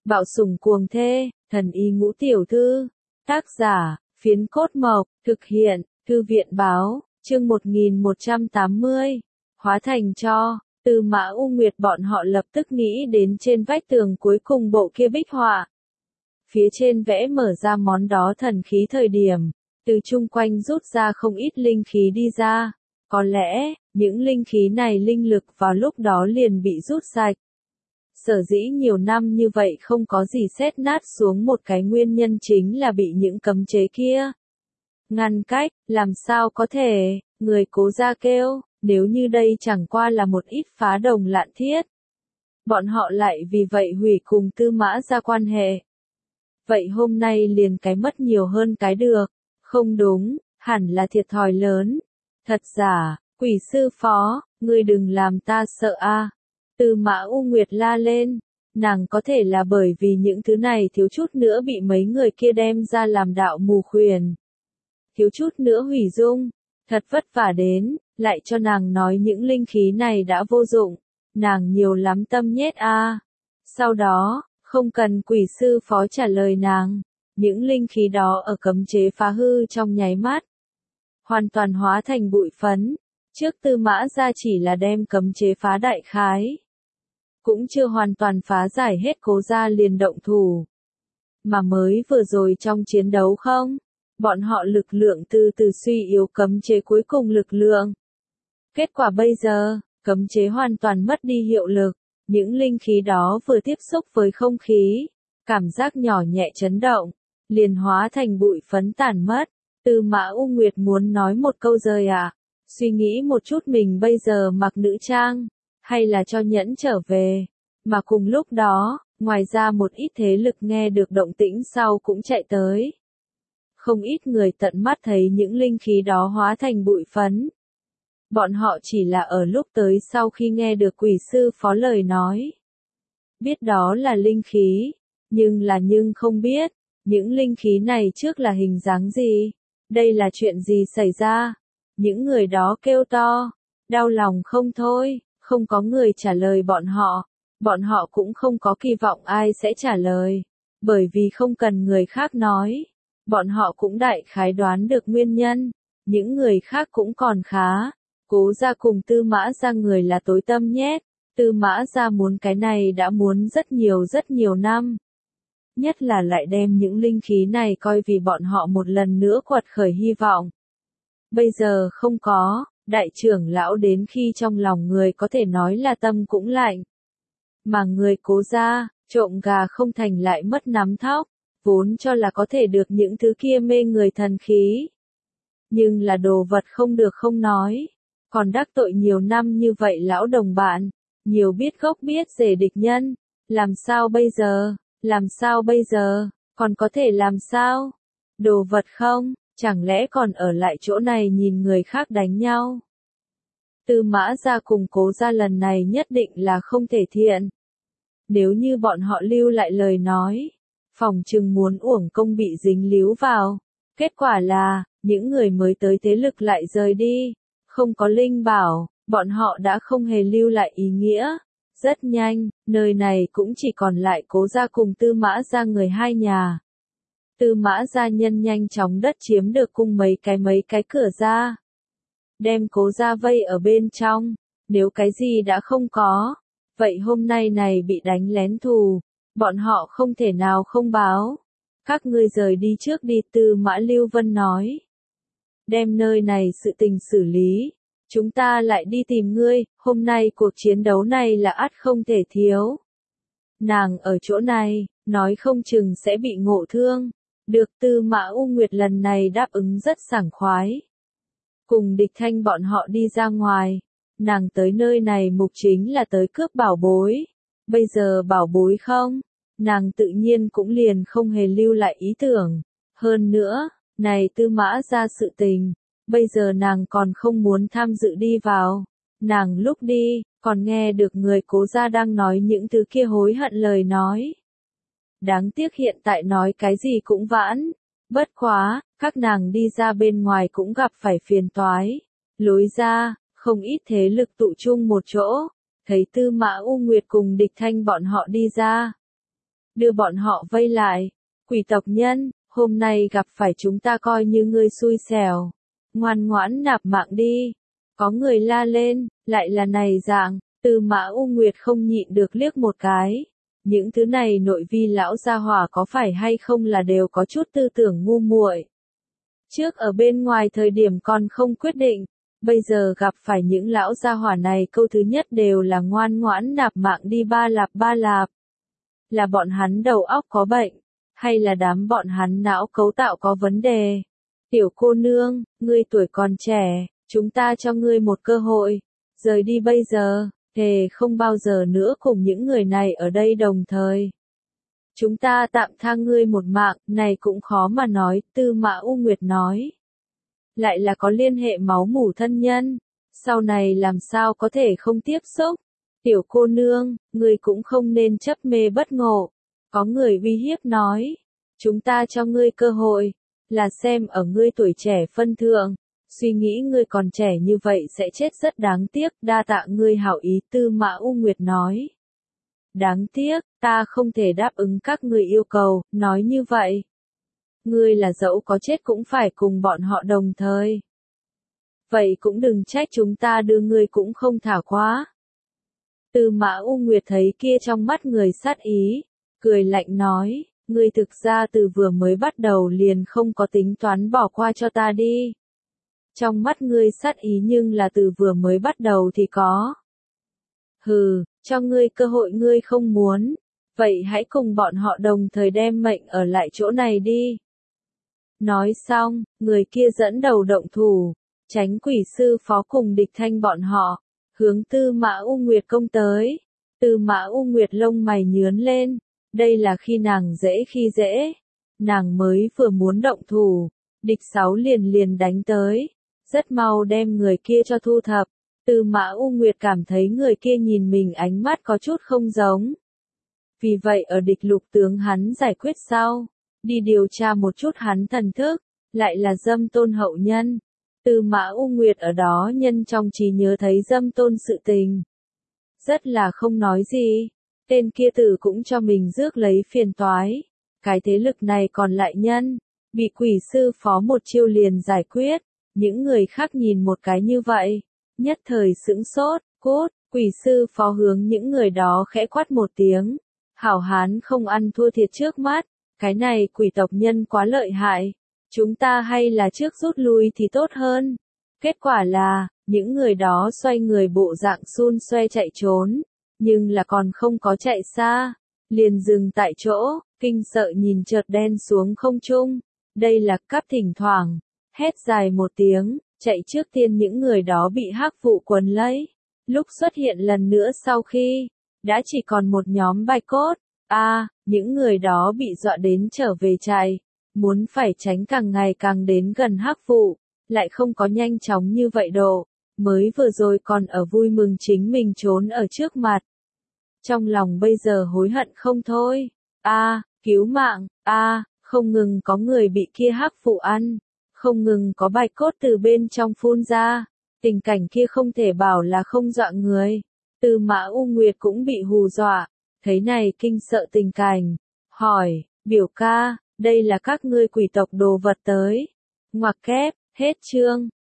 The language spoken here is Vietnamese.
Bạo sủng cuồng thê, thần y ngũ tiểu thư. Tác giả, Phiến Cốt Mộc, thực hiện, Thư viện báo, chương 1180. Hóa thành cho, Tư Mã U Nguyệt bọn họ lập tức nghĩ đến trên vách tường cuối cùng bộ kia bích họa. Phía trên vẽ mở ra món đó thần khí thời điểm, từ chung quanh rút ra không ít linh khí đi ra. Có lẽ, những linh khí này linh lực vào lúc đó liền bị rút sạch. Sở dĩ nhiều năm như vậy không có gì sét nát xuống một cái nguyên nhân chính là bị những cấm chế kia ngăn cách, làm sao có thể, người Cố gia kêu, nếu như đây chẳng qua là một ít phá đồng lạn thiết. Bọn họ lại vì vậy hủy cùng Tư Mã gia quan hệ. Vậy hôm nay liền cái mất nhiều hơn cái được, không đúng, hẳn là thiệt thòi lớn. Thật giả, Quỷ sư phó, ngươi đừng làm ta sợ a. Tư Mã U Nguyệt la lên, nàng có thể là bởi vì những thứ này thiếu chút nữa bị mấy người kia đem ra làm đạo mù khuyển. Thiếu chút nữa hủy dung, thật vất vả đến, lại cho nàng nói những linh khí này đã vô dụng, nàng nhiều lắm tâm nhét a. Sau đó, không cần Quỷ sư phó trả lời nàng, những linh khí đó ở cấm chế phá hư trong nháy mắt, hoàn toàn hóa thành bụi phấn. Trước Tư Mã gia chỉ là đem cấm chế phá đại khái, cũng chưa hoàn toàn phá giải hết Cố gia liền động thủ. Mà mới vừa rồi trong chiến đấu không, bọn họ lực lượng từ từ suy yếu cấm chế cuối cùng lực lượng. Kết quả bây giờ, cấm chế hoàn toàn mất đi hiệu lực, những linh khí đó vừa tiếp xúc với không khí, cảm giác nhỏ nhẹ chấn động, liền hóa thành bụi phấn tản mất. Tư Mã U Nguyệt muốn nói một câu rời suy nghĩ một chút mình bây giờ mặc nữ trang, hay là cho nhẫn trở về, mà cùng lúc đó, ngoài ra một ít thế lực nghe được động tĩnh sau cũng chạy tới. Không ít người tận mắt thấy những linh khí đó hóa thành bụi phấn. Bọn họ chỉ là ở lúc tới sau khi nghe được Quỷ sư phó lời nói. Biết đó là linh khí, nhưng không biết, những linh khí này trước là hình dáng gì, đây là chuyện gì xảy ra. Những người đó kêu to, đau lòng không thôi, không có người trả lời bọn họ cũng không có kỳ vọng ai sẽ trả lời, bởi vì không cần người khác nói, bọn họ cũng đại khái đoán được nguyên nhân, những người khác cũng còn khá. Cố gia cùng Tư Mã gia người là tối tâm nhét, Tư Mã gia muốn cái này đã muốn rất nhiều năm. Nhất là lại đem những linh khí này coi vì bọn họ một lần nữa quật khởi hy vọng. Bây giờ không có, đại trưởng lão đến khi trong lòng người có thể nói là tâm cũng lạnh. Mà người Cố gia, trộm gà không thành lại mất nắm thóc, vốn cho là có thể được những thứ kia mê người thần khí. Nhưng là đồ vật không được không nói, còn đắc tội nhiều năm như vậy lão đồng bạn, nhiều biết gốc biết rễ địch nhân, làm sao bây giờ, còn có thể làm sao? Đồ vật không, chẳng lẽ còn ở lại chỗ này nhìn người khác đánh nhau? Tư Mã gia cùng Cố gia lần này nhất định là không thể thiện. Nếu như bọn họ lưu lại lời nói, phòng chừng muốn uổng công bị dính líu vào. Kết quả là, những người mới tới thế lực lại rời đi, không có linh bảo, bọn họ đã không hề lưu lại ý nghĩa. Rất nhanh, nơi này cũng chỉ còn lại Cố gia cùng Tư Mã gia người hai nhà. Tư Mã gia nhân nhanh chóng đất chiếm được cung mấy cái cửa ra, đem Cố gia vây ở bên trong, nếu cái gì đã không có, vậy hôm nay này bị đánh lén thù, bọn họ không thể nào không báo. Các ngươi rời đi trước đi, Tư Mã Lưu Vân nói. Đem nơi này sự tình xử lý, chúng ta lại đi tìm ngươi, hôm nay cuộc chiến đấu này là ắt không thể thiếu. Nàng ở chỗ này, nói không chừng sẽ bị ngộ thương. Được, Tư Mã U Nguyệt lần này đáp ứng rất sảng khoái. Cùng Địch Thanh bọn họ đi ra ngoài, nàng tới nơi này mục chính là tới cướp bảo bối. Bây giờ bảo bối không, nàng tự nhiên cũng liền không hề lưu lại ý tưởng. Hơn nữa, này Tư Mã gia sự tình, bây giờ nàng còn không muốn tham dự đi vào. Nàng lúc đi, còn nghe được người Cố gia đang nói những thứ kia hối hận lời nói. Đáng tiếc hiện tại nói cái gì cũng vãn. Bất quá, các nàng đi ra bên ngoài cũng gặp phải phiền toái. Lối ra, không ít thế lực tụ chung một chỗ. Thấy Tư Mã U Nguyệt cùng Địch Thanh bọn họ đi ra. đưa bọn họ vây lại. Quỷ tộc nhân, hôm nay gặp phải chúng ta coi như ngươi xui xẻo. Ngoan ngoãn nạp mạng đi. Có người la lên, lại là này dạng, Tư Mã U Nguyệt không nhịn được liếc một cái. Những thứ này nội vi lão gia hỏa có phải hay không là đều có chút tư tưởng ngu muội. Trước ở bên ngoài thời điểm còn không quyết định, bây giờ gặp phải những lão gia hỏa này câu thứ nhất đều là ngoan ngoãn nạp mạng đi ba lạp. Là bọn hắn đầu óc có bệnh, hay là đám bọn hắn não cấu tạo có vấn đề? Tiểu cô nương, ngươi tuổi còn trẻ, chúng ta cho ngươi một cơ hội, rời đi bây giờ, thề không bao giờ nữa cùng những người này ở đây đồng thời. Chúng ta tạm tha ngươi một mạng, này cũng khó mà nói, Tư Mã U Nguyệt nói. Lại là có liên hệ máu mủ thân nhân, sau này làm sao có thể không tiếp xúc. Tiểu cô nương, ngươi cũng không nên chấp mê bất ngộ. Có người uy hiếp nói, chúng ta cho ngươi cơ hội, là xem ở ngươi tuổi trẻ phân thượng, suy nghĩ ngươi còn trẻ như vậy sẽ chết rất đáng tiếc, đa tạ ngươi hảo ý, Tư Mã U Nguyệt nói. Đáng tiếc, ta không thể đáp ứng các ngươi yêu cầu, nói như vậy. Ngươi là dẫu có chết cũng phải cùng bọn họ đồng thời. Vậy cũng đừng trách chúng ta đưa ngươi cũng không thả quá. Tư Mã U Nguyệt thấy kia trong mắt người sát ý, cười lạnh nói, ngươi thực ra từ vừa mới bắt đầu liền không có tính toán bỏ qua cho ta đi. Trong mắt ngươi sát ý nhưng là từ vừa mới bắt đầu thì có. Hừ, cho ngươi cơ hội ngươi không muốn, vậy hãy cùng bọn họ đồng thời đem mệnh ở lại chỗ này đi. Nói xong, người kia dẫn đầu động thủ, tránh quỷ sư phó cùng địch thanh bọn họ, hướng Tư Mã U Nguyệt công tới. Tư Mã U Nguyệt lông mày nhướn lên, đây là khi nàng dễ khi dễ. Nàng mới vừa muốn động thủ, địch sáu liền đánh tới, rất mau đem người kia cho thu thập. Tư Mã U Nguyệt cảm thấy người kia nhìn mình ánh mắt có chút không giống. Vì vậy ở địch lục tướng hắn giải quyết sau, đi điều tra một chút hắn thần thức, lại là Dâm Tôn hậu nhân. Tư Mã U Nguyệt ở đó nhân trong trí nhớ thấy Dâm Tôn sự tình. Rất là không nói gì, tên kia tử cũng cho mình rước lấy phiền toái. Cái thế lực này còn lại nhân, bị quỷ sư phó một chiêu liền giải quyết, những người khác nhìn một cái như vậy, nhất thời sững sốt, cốt, quỷ sư phó hướng những người đó khẽ quát một tiếng. Hảo hán không ăn thua thiệt trước mắt, cái này quỷ tộc nhân quá lợi hại, chúng ta hay là trước rút lui thì tốt hơn. Kết quả là, những người đó xoay người bộ dạng xun xoe chạy trốn, nhưng là còn không có chạy xa, liền dừng tại chỗ, kinh sợ nhìn chợt đen xuống không trung. Đây là cắp thỉnh thoảng, hét dài một tiếng, chạy trước tiên những người đó bị hắc vụ quấn lấy. Lúc xuất hiện lần nữa sau khi, đã chỉ còn một nhóm bạch cốt. Những người đó bị dọa đến trở về chạy, muốn phải tránh càng ngày càng đến gần hắc vụ, lại không có nhanh chóng như vậy độ, mới vừa rồi còn ở vui mừng chính mình trốn ở trước mặt. Trong lòng bây giờ hối hận không thôi. Cứu mạng, không ngừng có người bị kia hắc vụ ăn, không ngừng có bạch cốt từ bên trong phun ra, tình cảnh kia không thể bảo là không dọa người. Tư Mã U Nguyệt cũng bị hù dọa, thấy này kinh sợ tình cảnh, hỏi, biểu ca, đây là các ngươi quỷ tộc đồ vật tới. Ngoặc kép, hết chương.